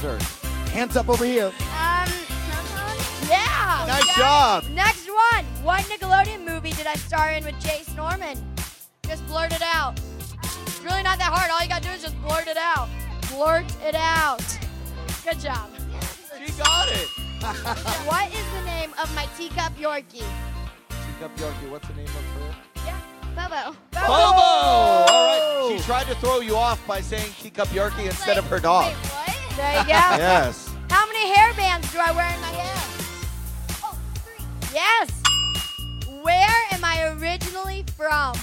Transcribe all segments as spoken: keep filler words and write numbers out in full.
dessert. Hands up over here. Um, yeah. Nice yeah. job. Next one. What Nickelodeon movie did I star in with Chase Norman? Just blurt it out. It's really not that hard. All you gotta do is just blurt it out. Blurt it out. Good job. She got it. What is the name of my teacup Yorkie? Teacup Yorkie, what's the name of her? Yeah. Bobo. Bobo! All right. She tried to throw you off by saying Teacup Yorkie instead of her dog. Wait, what? There you go. Yes. How many hair bands do I wear in my hair? Oh, three. Yes. Where am I originally from?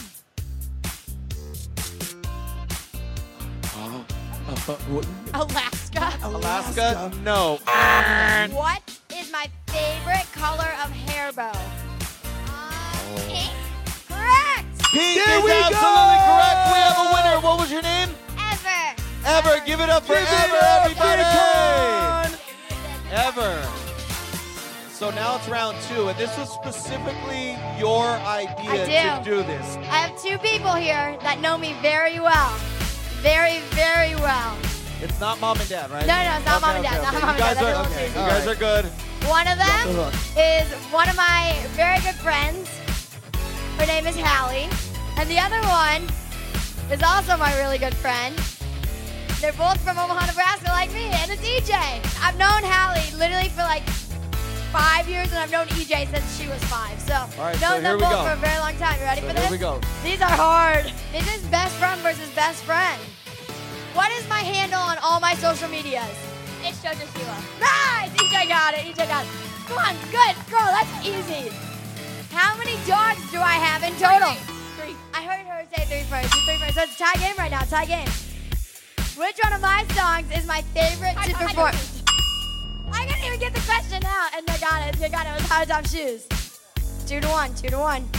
Alaska. Alaska? No. What is my favorite color of hair bow? Uh, pink. Correct. Pink There is we absolutely go! correct. We have a winner. What was your name? Ever. Ever. Give it up for Give it Ever, up, everybody. Icon! Ever. So now it's round two, and this was specifically your idea I to do. do this. I have two people here that know me very well. Very, very well. It's not mom and dad, right? No, no, it's not mom and dad, not mom and you guys dad, Are, that's a okay. little You too guys easy. are good. One of them the hook. is one of my very good friends. Her name is Hallie. And the other one is also my really good friend. They're both from Omaha, Nebraska, like me, and it's E J. I've known Hallie literally for like five years, and I've known E J since she was five. So, right, known so them here we both go. for a very long time. You ready So for here this? we go. These are hard. This is best friend versus best friend. What is my handle on all my social medias? It's Jojo Sheila. Nice! E J got it. E J got it. Come on, good girl. That's easy. How many dogs do I have in total? Three. I heard her say three first. Three first. So it's a tie game right now. Tie game. Which one of my songs is my favorite to perform? I couldn't even get the question out, and they got it. They got it with High Top Shoes. Two to one. Two to one.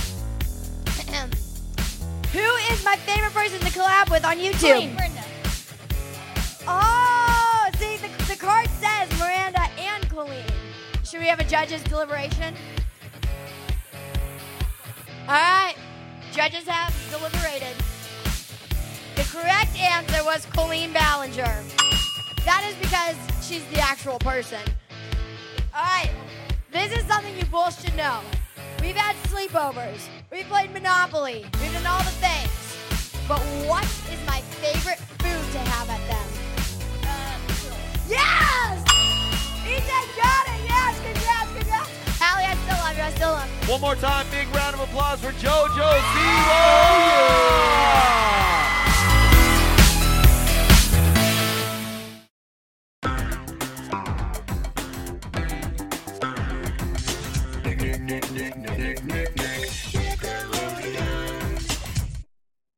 Who is my favorite person to collab with on YouTube? Brenda. Oh, see, the, the card says Miranda and Colleen. Should we have a judge's deliberation? All right, judges have deliberated. The correct answer was Colleen Ballinger. That is because she's the actual person. All right, this is something you both should know. We've had sleepovers. We've played Monopoly. We've done all the things. But what is my favorite food to have at them? Yes! E J got it! Yes! Congrats! Congrats! Allie, I still love you. I still love you. One more time, big round of applause for JoJo Siwa.